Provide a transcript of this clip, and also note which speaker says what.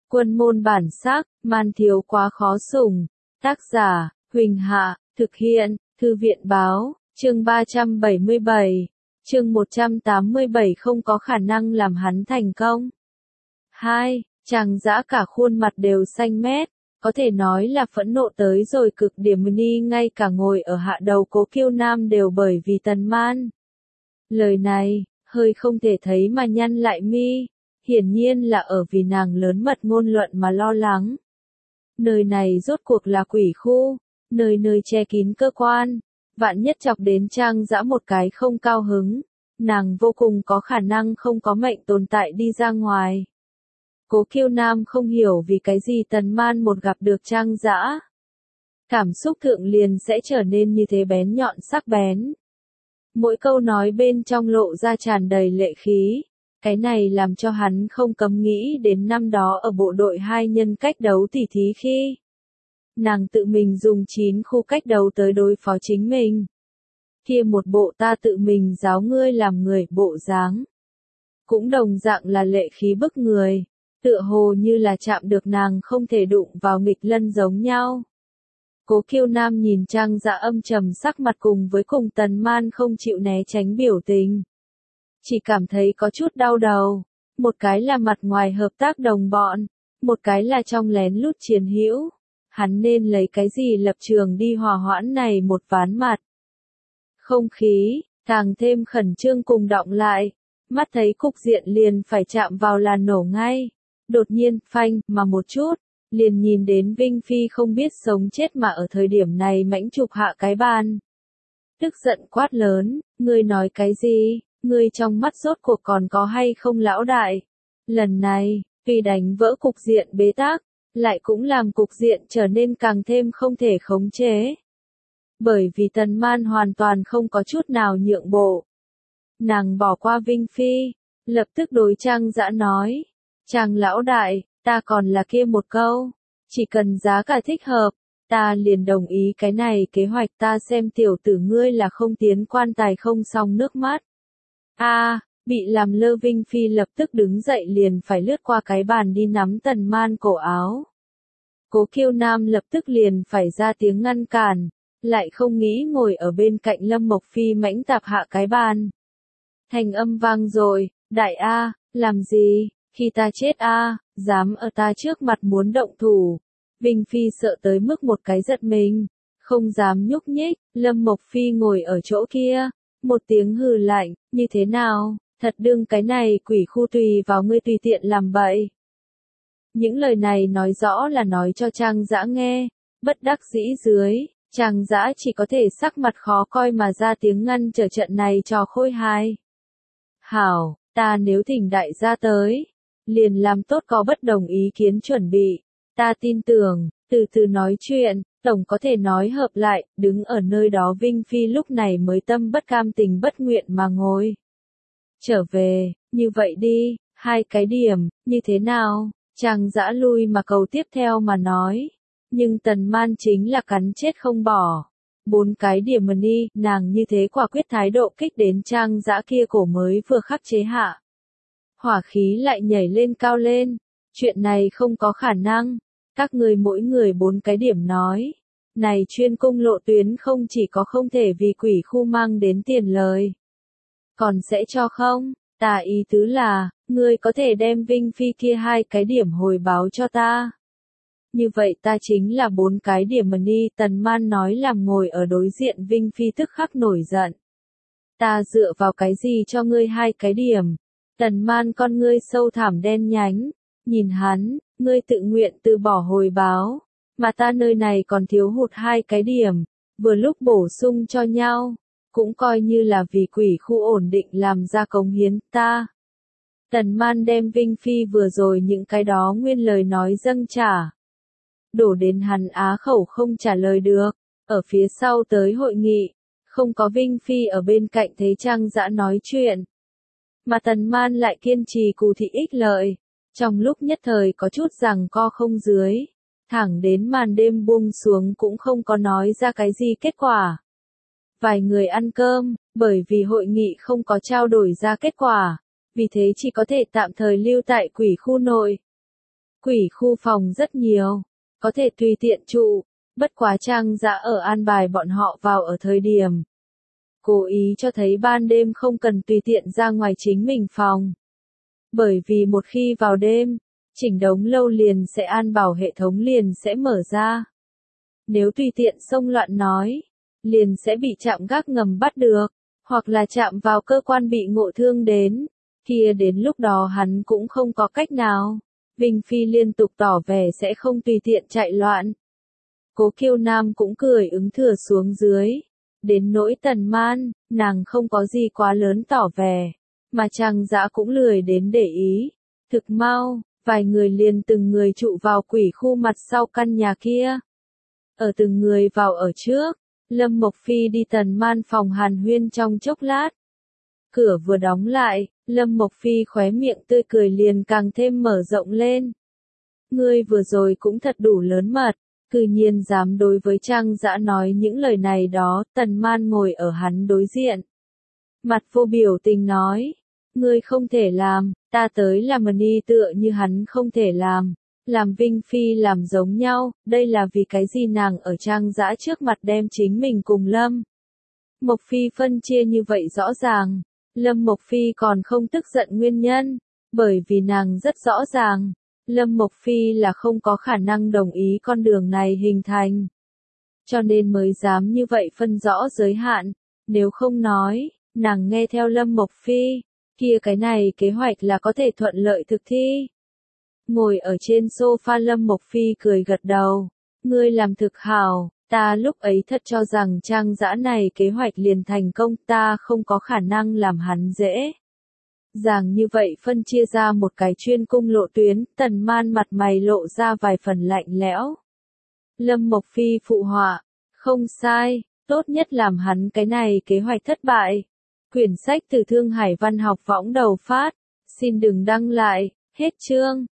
Speaker 1: Quân môn bản sắc, man thiếu quá khó sủng. Tác giả, Huỳnh Hạ, thực hiện, Thư viện báo, chương 377, chương 187 không có khả năng làm hắn thành công. 2. Chàng dã cả khuôn mặt đều xanh mét, có thể nói là phẫn nộ tới rồi cực điểm, ni ngay cả ngồi ở hạ đầu Cố Kiêu Nam đều bởi vì Tần Man. Lời này, hơi không thể thấy mà nhăn lại mi, hiển nhiên là ở vì nàng lớn mật ngôn luận mà lo lắng. Nơi này rốt cuộc là quỷ khu, nơi nơi che kín cơ quan, vạn nhất chọc đến Trang Dã một cái không cao hứng, nàng vô cùng có khả năng không có mệnh tồn tại đi ra ngoài. Cố Kiêu Nam không hiểu vì cái gì Tần Man một gặp được Trang Dã, cảm xúc thượng liền sẽ trở nên như thế bén nhọn sắc bén. Mỗi câu nói bên trong lộ ra tràn đầy lệ khí, cái này làm cho hắn không cấm nghĩ đến năm đó ở bộ đội hai nhân cách đấu tỉ thí khi nàng tự mình dùng 9 khu cách đấu tới đối phó chính mình. Kia một bộ ta tự mình giáo ngươi làm người bộ dáng, cũng đồng dạng là lệ khí bức người, tựa hồ như là chạm được nàng không thể đụng vào nghịch lân giống nhau. Cố Kiêu Nam nhìn Trang Dã âm trầm sắc mặt cùng với cùng Tần Man không chịu né tránh biểu tình, chỉ cảm thấy có chút đau đầu, một cái là mặt ngoài hợp tác đồng bọn, một cái là trong lén lút chiến hữu, hắn nên lấy cái gì lập trường đi hòa hoãn này một ván mặt. Không khí càng thêm khẩn trương cùng động lại, mắt thấy cục diện liền phải chạm vào là nổ ngay, đột nhiên phanh mà một chút, liền nhìn đến Vinh Phi không biết sống chết mà ở thời điểm này mãnh chụp hạ cái bàn. Tức giận quát lớn, ngươi nói cái gì, ngươi trong mắt rốt cuộc còn có hay không lão đại. Lần này, vì đánh vỡ cục diện bế tắc, lại cũng làm cục diện trở nên càng thêm không thể khống chế. Bởi vì Tần Man hoàn toàn không có chút nào nhượng bộ. Nàng bỏ qua Vinh Phi, lập tức đối Trang Dã nói, Trang lão đại, ta còn là kia một câu, chỉ cần giá cả thích hợp, ta liền đồng ý cái này kế hoạch, ta xem tiểu tử ngươi là không tiến quan tài không xong nước mắt. Bị làm lơ Vinh Phi lập tức đứng dậy liền phải lướt qua cái bàn đi nắm Tần Man cổ áo. Cố Kiêu Nam lập tức liền phải ra tiếng ngăn cản, lại không nghĩ ngồi ở bên cạnh Lâm Mộc Phi mãnh tạp hạ cái bàn. Thành âm vang rồi, đại A, làm gì, khi ta chết A, dám ở ta trước mặt muốn động thủ. Vinh Phi sợ tới mức một cái giật mình, không dám nhúc nhích, Lâm Mộc Phi ngồi ở chỗ kia, một tiếng hừ lạnh, như thế nào, thật đương cái này quỷ khu tùy vào ngươi tùy tiện làm bậy. Những lời này nói rõ là nói cho Trang Dã nghe, bất đắc dĩ dưới, Trang Dã chỉ có thể sắc mặt khó coi mà ra tiếng ngăn trở trận này cho khôi hài. Hảo, ta nếu thỉnh đại gia tới, liền làm tốt có bất đồng ý kiến chuẩn bị, ta tin tưởng, từ từ nói chuyện, tổng có thể nói hợp lại, đứng ở nơi đó Vinh Phi lúc này mới tâm bất cam tình bất nguyện mà ngồi. Trở về, như vậy đi, 2 cái điểm, như thế nào? Trang Dã lui mà cầu tiếp theo mà nói, nhưng Tần Man chính là cắn chết không bỏ. 4 cái điểm mà đi, nàng như thế quả quyết thái độ kích đến Trang Dã kia cổ mới vừa khắc chế hạ. Hỏa khí lại nhảy lên cao lên, chuyện này không có khả năng, các ngươi mỗi người 4 cái điểm nói. Này chuyên cung lộ tuyến không chỉ có không thể vì quỷ khu mang đến tiền lời, còn sẽ cho không, ta ý tứ là, ngươi có thể đem Vinh Phi kia 2 cái điểm hồi báo cho ta. Như vậy ta chính là 4 cái điểm mà đi, Tần Man nói làm ngồi ở đối diện Vinh Phi tức khắc nổi giận. Ta dựa vào cái gì cho ngươi 2 cái điểm? Tần Man con ngươi sâu thẳm đen nhánh, nhìn hắn, ngươi tự nguyện từ bỏ hồi báo, mà ta nơi này còn thiếu hụt 2 cái điểm, vừa lúc bổ sung cho nhau, cũng coi như là vì quỷ khu ổn định làm ra cống hiến ta. Tần Man đem Vinh Phi vừa rồi những cái đó nguyên lời nói dâng trả, đổ đến hắn á khẩu không trả lời được. Ở phía sau tới hội nghị, không có Vinh Phi ở bên cạnh thấy Trang Dã nói chuyện, mà Tần Man lại kiên trì cù thị ích lợi, trong lúc nhất thời có chút giằng co không dưới, thẳng đến màn đêm buông xuống cũng không có nói ra cái gì kết quả. Vài người ăn cơm, bởi vì hội nghị không có trao đổi ra kết quả, vì thế chỉ có thể tạm thời lưu tại quỷ khu nội. Quỷ khu phòng rất nhiều, có thể tùy tiện trụ, bất quá Trang Dã ở an bài bọn họ vào ở thời điểm. Cố ý cho thấy ban đêm không cần tùy tiện ra ngoài chính mình phòng. Bởi vì một khi vào đêm, chỉnh đống lâu liền sẽ an bảo hệ thống liền sẽ mở ra. Nếu tùy tiện xông loạn nói, liền sẽ bị trạm gác ngầm bắt được, hoặc là chạm vào cơ quan bị ngộ thương đến, kia đến lúc đó hắn cũng không có cách nào. Vinh Phi liên tục tỏ vẻ sẽ không tùy tiện chạy loạn. Cố Kiêu Nam cũng cười ứng thừa xuống dưới. Đến nỗi Tần Man, nàng không có gì quá lớn tỏ vẻ, mà Trang Dã cũng lười đến để ý. Thực mau, vài người liền từng người trụ vào quỷ khu mặt sau căn nhà kia. Ở từng người vào ở trước, Lâm Mộc Phi đi Tần Man phòng hàn huyên trong chốc lát. Cửa vừa đóng lại, Lâm Mộc Phi khóe miệng tươi cười liền càng thêm mở rộng lên. Ngươi vừa rồi cũng thật đủ lớn mật, cư nhiên dám đối với Trang Dã nói những lời này đó. Tần Man ngồi ở hắn đối diện, mặt vô biểu tình nói, ngươi không thể làm, ta tới làm ni tựa như hắn không thể làm Vinh Phi làm giống nhau. Đây là vì cái gì nàng ở Trang Dã trước mặt đem chính mình cùng Lâm Mộc Phi phân chia như vậy rõ ràng. Lâm Mộc Phi còn không tức giận nguyên nhân, bởi vì nàng rất rõ ràng, Lâm Mộc Phi là không có khả năng đồng ý con đường này hình thành. Cho nên mới dám như vậy phân rõ giới hạn, nếu không nói, nàng nghe theo Lâm Mộc Phi, kia cái này kế hoạch là có thể thuận lợi thực thi. Ngồi ở trên sofa Lâm Mộc Phi cười gật đầu, ngươi làm thực hảo. Ta lúc ấy thật cho rằng Trang Dã này kế hoạch liền thành công, ta không có khả năng làm hắn dễ dàng như vậy phân chia ra một cái chuyên cung lộ tuyến. Tần Man mặt mày lộ ra vài phần lạnh lẽo. Lâm Mộc Phi phụ họa, không sai, tốt nhất làm hắn cái này kế hoạch thất bại. Quyển sách từ Thương Hải Văn học võng đầu phát, xin đừng đăng lại, hết chương.